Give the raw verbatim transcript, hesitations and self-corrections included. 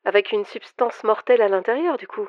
Avec une substance mortelle à l'intérieur, du coup?